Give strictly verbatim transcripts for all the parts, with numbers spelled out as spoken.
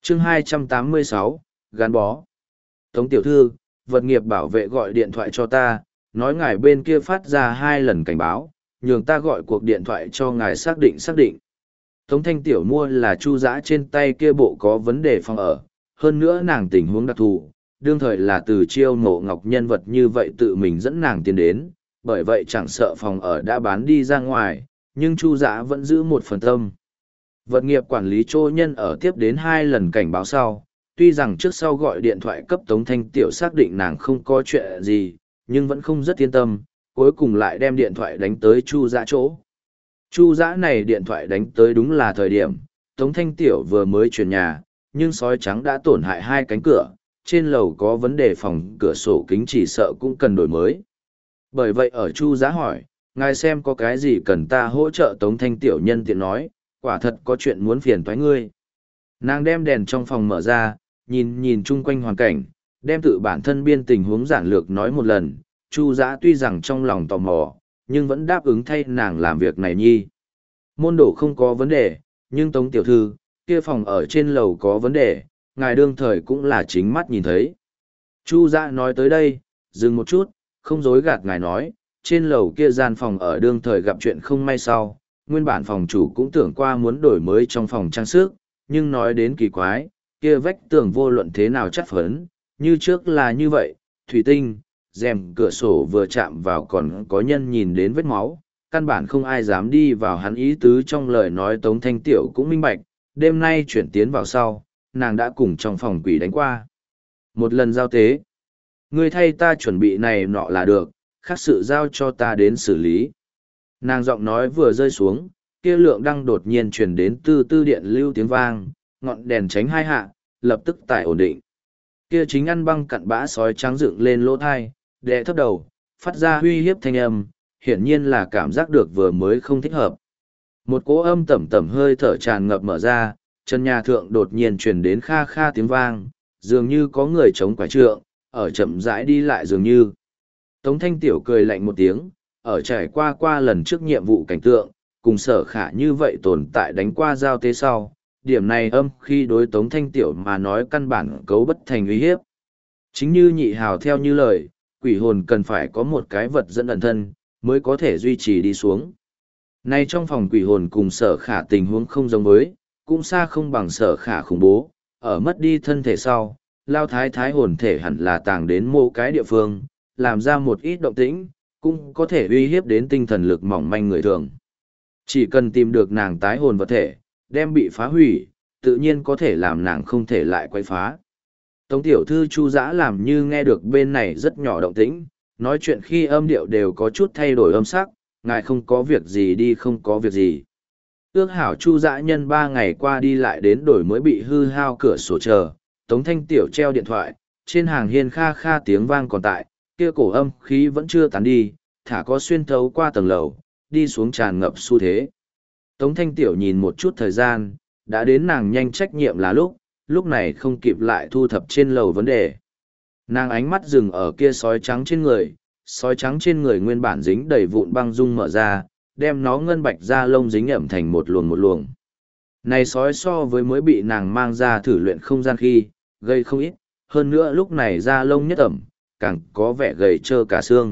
chương hai trăm tám mươi sáu, gắn bó. Tống tiểu thư, vật nghiệp bảo vệ gọi điện thoại cho ta, nói ngài bên kia phát ra hai lần cảnh báo, nhường ta gọi cuộc điện thoại cho ngài xác định xác định. Tống thanh tiểu mua là chu dã trên tay kia bộ có vấn đề phòng ở, hơn nữa nàng tình huống đặc thù, đương thời là từ chiêu mộ ngọc nhân vật như vậy tự mình dẫn nàng tiến đến, bởi vậy chẳng sợ phòng ở đã bán đi ra ngoài, nhưng chu dã vẫn giữ một phần tâm. Vật nghiệp quản lý Trô Nhân ở tiếp đến hai lần cảnh báo sau, tuy rằng trước sau gọi điện thoại cấp Tống Thanh Tiểu xác định nàng không có chuyện gì, nhưng vẫn không rất yên tâm, cuối cùng lại đem điện thoại đánh tới Chu Dã chỗ. Chu Dã này điện thoại đánh tới đúng là thời điểm, Tống Thanh Tiểu vừa mới chuyển nhà, nhưng sói trắng đã tổn hại hai cánh cửa, trên lầu có vấn đề phòng cửa sổ kính chỉ sợ cũng cần đổi mới. Bởi vậy ở Chu Dã hỏi, ngài xem có cái gì cần ta hỗ trợ. Tống Thanh Tiểu nhân tiện nói, quả thật có chuyện muốn phiền toái ngươi. Nàng đem đèn trong phòng mở ra, nhìn nhìn chung quanh hoàn cảnh, đem tự bản thân biên tình huống giản lược nói một lần. Chu Dã tuy rằng trong lòng tò mò, nhưng vẫn đáp ứng thay nàng làm việc này nhi. Môn đổ không có vấn đề, nhưng Tống tiểu thư, kia phòng ở trên lầu có vấn đề, ngài đương thời cũng là chính mắt nhìn thấy. Chu Dã nói tới đây, dừng một chút, không dối gạt ngài nói, trên lầu kia gian phòng ở đương thời gặp chuyện không may sau, nguyên bản phòng chủ cũng tưởng qua muốn đổi mới trong phòng trang sức, nhưng nói đến kỳ quái, kia vách tường vô luận thế nào chắc phấn, như trước là như vậy, thủy tinh, rèm cửa sổ vừa chạm vào còn có nhân nhìn đến vết máu, căn bản không ai dám đi vào. Hắn ý tứ trong lời nói Tống Thanh Tiểu cũng minh bạch, đêm nay chuyển tiến vào sau, nàng đã cùng trong phòng quỷ đánh qua. Một lần giao tế, ngươi thay ta chuẩn bị này nọ là được, khác sự giao cho ta đến xử lý. Nàng giọng nói vừa rơi xuống, kia lượng đăng đột nhiên truyền đến tư tư điện lưu tiếng vang, ngọn đèn tránh hai hạ, lập tức tải ổn định. Kia chính ăn băng cặn bã sói trắng dựng lên lỗ thai, đè thấp đầu, phát ra huy hiếp thanh âm, hiển nhiên là cảm giác được vừa mới không thích hợp. Một cỗ âm tẩm tẩm hơi thở tràn ngập mở ra, chân nhà thượng đột nhiên truyền đến kha kha tiếng vang, dường như có người chống quải trượng, ở chậm rãi đi lại dường như. Tống Thanh Tiểu cười lạnh một tiếng, ở trải qua qua lần trước nhiệm vụ cảnh tượng, cùng Sở Khả như vậy tồn tại đánh qua giao tế sau, điểm này âm khi đối Tống Thanh Tiểu mà nói căn bản cấu bất thành uy hiếp. Chính như nhị hào theo như lời, quỷ hồn cần phải có một cái vật dẫn ẩn thân, mới có thể duy trì đi xuống. Nay trong phòng quỷ hồn cùng Sở Khả tình huống không giống với, cũng xa không bằng Sở Khả khủng bố, ở mất đi thân thể sau, lao thái thái hồn thể hẳn là tàng đến mô cái địa phương, làm ra một ít động tĩnh, cũng có thể uy hiếp đến tinh thần lực mỏng manh người thường. Chỉ cần tìm được nàng tái hồn vật thể, đem bị phá hủy, tự nhiên có thể làm nàng không thể lại quay phá. Tống tiểu thư Chu Dã làm như nghe được bên này rất nhỏ động tĩnh, nói chuyện khi âm điệu đều có chút thay đổi âm sắc, ngài không có việc gì đi không có việc gì. Ước hảo Chu Dã nhân ba ngày qua đi lại đến đổi mới bị hư hao cửa sổ chờ, Tống Thanh Tiểu treo điện thoại, trên hàng hiên kha kha tiếng vang còn tại, kia cổ âm khí vẫn chưa tán đi, thả có xuyên thấu qua tầng lầu, đi xuống tràn ngập xu thế. Tống Thanh Tiểu nhìn một chút thời gian, đã đến nàng nhanh trách nhiệm là lúc, lúc này không kịp lại thu thập trên lầu vấn đề. Nàng ánh mắt dừng ở kia sói trắng trên người, sói trắng trên người nguyên bản dính đầy vụn băng dung mở ra, đem nó ngân bạch da lông dính ẩm thành một luồng một luồng. Này sói so với mới bị nàng mang ra thử luyện không gian khi, gây không ít, hơn nữa lúc này da lông nhất ẩm, càng có vẻ gầy trơ cả xương.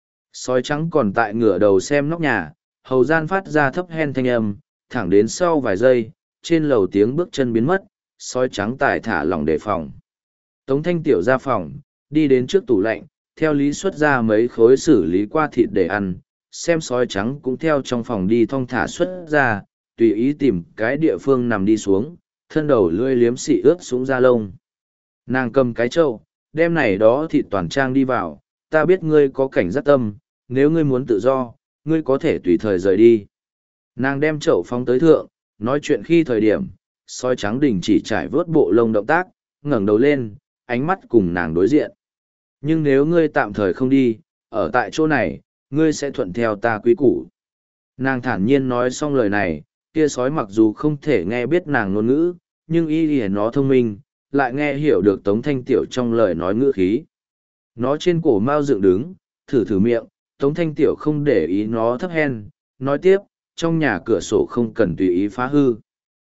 Sói trắng còn tại ngửa đầu xem nóc nhà, hầu gian phát ra thấp hen thanh âm, thẳng đến sau vài giây, trên lầu tiếng bước chân biến mất, sói trắng tài thả lỏng đề phòng. Tống Thanh Tiểu ra phòng, đi đến trước tủ lạnh, theo lý xuất ra mấy khối xử lý qua thịt để ăn, xem sói trắng cũng theo trong phòng đi thong thả xuất ra, tùy ý tìm cái địa phương nằm đi xuống, thân đầu lươi liếm xị ướt xuống da lông. Nàng cầm cái trâu, đem này đó thịt toàn trang đi vào, ta biết ngươi có cảnh giác tâm, nếu ngươi muốn tự do, ngươi có thể tùy thời rời đi. Nàng đem chậu phóng tới thượng, nói chuyện khi thời điểm, sói trắng đình chỉ trải vớt bộ lông động tác, ngẩng đầu lên, ánh mắt cùng nàng đối diện. Nhưng nếu ngươi tạm thời không đi, ở tại chỗ này, ngươi sẽ thuận theo ta quý củ. Nàng thản nhiên nói xong lời này, kia sói mặc dù không thể nghe biết nàng ngôn ngữ, nhưng y lìa nó thông minh, lại nghe hiểu được Tống Thanh Tiểu trong lời nói ngữ khí. Nó trên cổ mao dựng đứng, thử thử miệng, Tống Thanh Tiểu không để ý nó thấp hen, nói tiếp, trong nhà cửa sổ không cần tùy ý phá hư.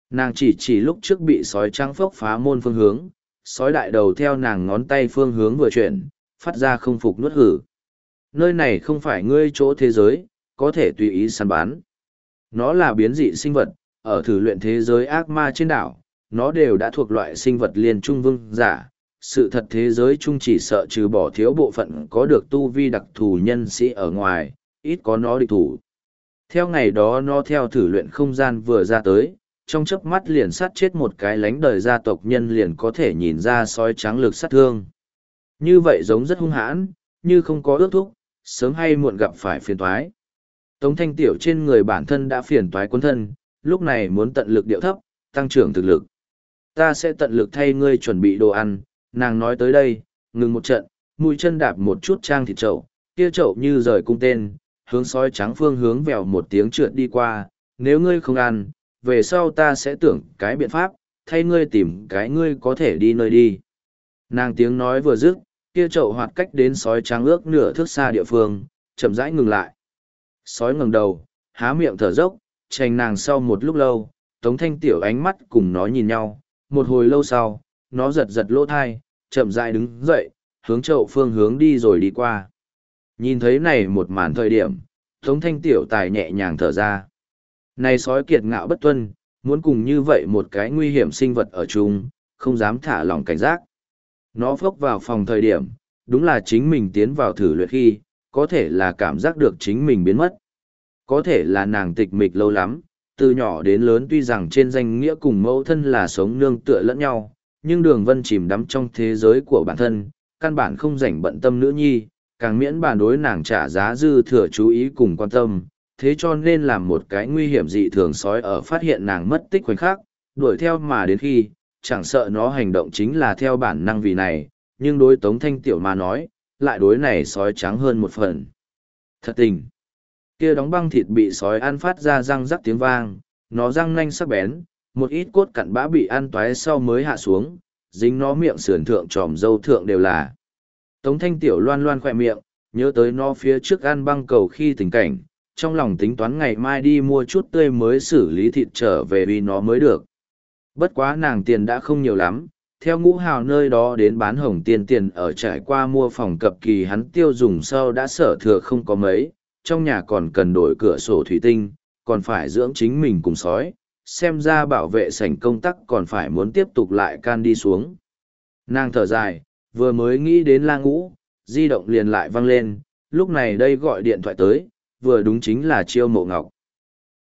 Nàng chỉ chỉ lúc trước bị sói trắng phốc phá môn phương hướng, sói đại đầu theo nàng ngón tay phương hướng vừa chuyển, phát ra không phục nuốt hử. Nơi này không phải ngươi chỗ thế giới, có thể tùy ý săn bắn. Nó là biến dị sinh vật, ở thử luyện thế giới ác ma trên đảo, nó đều đã thuộc loại sinh vật liên trung vương giả. Sự thật thế giới chung chỉ sợ trừ bỏ thiếu bộ phận có được tu vi đặc thù nhân sĩ ở ngoài, ít có nó địch thủ. Theo ngày đó nó theo thử luyện không gian vừa ra tới, trong chớp mắt liền sát chết một cái lánh đời gia tộc nhân liền có thể nhìn ra sói trắng lực sát thương. Như vậy giống rất hung hãn, như không có ước thúc, sớm hay muộn gặp phải phiền toái. Tống Thanh Tiểu trên người bản thân đã phiền toái quân thân, lúc này muốn tận lực điệu thấp, tăng trưởng thực lực. Ta sẽ tận lực thay ngươi chuẩn bị đồ ăn, nàng nói tới đây, ngừng một trận, mũi chân đạp một chút trang thịt chậu, kia chậu như rời cung tên, hướng sói trắng phương hướng vèo một tiếng trượt đi qua, nếu ngươi không ăn, về sau ta sẽ tưởng cái biện pháp, thay ngươi tìm cái ngươi có thể đi nơi đi. Nàng tiếng nói vừa dứt, kia chậu hoạt cách đến sói trắng ước nửa thước xa địa phương, chậm rãi ngừng lại. Sói ngẩng đầu, há miệng thở dốc, tranh nàng sau một lúc lâu, Tống Thanh Tiểu ánh mắt cùng nó nhìn nhau, một hồi lâu sau, nó giật giật lỗ thai, chậm rãi đứng dậy, hướng chậu phương hướng đi rồi đi qua. Nhìn thấy này một màn thời điểm, Tống Thanh Tiểu tài nhẹ nhàng thở ra. Này sói kiệt ngạo bất tuân, muốn cùng như vậy một cái nguy hiểm sinh vật ở chung, không dám thả lỏng cảnh giác. Nó phốc vào phòng thời điểm, đúng là chính mình tiến vào thử luyện khi, có thể là cảm giác được chính mình biến mất. Có thể là nàng tịch mịch lâu lắm, từ nhỏ đến lớn tuy rằng trên danh nghĩa cùng mẫu thân là sống nương tựa lẫn nhau, nhưng Đường Vân chìm đắm trong thế giới của bản thân, căn bản không rảnh bận tâm nữ nhi, càng miễn bàn đối nàng trả giá dư thừa chú ý cùng quan tâm, thế cho nên làm một cái nguy hiểm dị thường sói ở phát hiện nàng mất tích khoảnh khắc, đuổi theo mà đến khi, chẳng sợ nó hành động chính là theo bản năng vì này, nhưng đối Tống Thanh Tiểu mà nói, lại đối này sói trắng hơn một phần. Thật tình, kia đóng băng thịt bị sói ăn phát ra răng rắc tiếng vang, nó răng nanh sắc bén, một ít cốt cặn bã bị ăn toái sau mới hạ xuống, dính nó miệng sườn thượng tròm dâu thượng đều là. Tống Thanh Tiểu loan loan khỏe miệng, nhớ tới nó phía trước ăn băng cầu khi tình cảnh, trong lòng tính toán ngày mai đi mua chút tươi mới xử lý thịt trở về vì nó mới được. Bất quá nàng tiền đã không nhiều lắm, theo ngũ hào nơi đó đến bán hồng tiền tiền ở trải qua mua phòng cập kỳ hắn tiêu dùng sau đã sở thừa không có mấy, trong nhà còn cần đổi cửa sổ thủy tinh, còn phải dưỡng chính mình cùng sói, xem ra bảo vệ sảnh công tắc còn phải muốn tiếp tục lại can đi xuống. Nàng thở dài, vừa mới nghĩ đến la ngũ, di động liền lại văng lên, lúc này đây gọi điện thoại tới, vừa đúng chính là Chiêu Mộ Ngọc.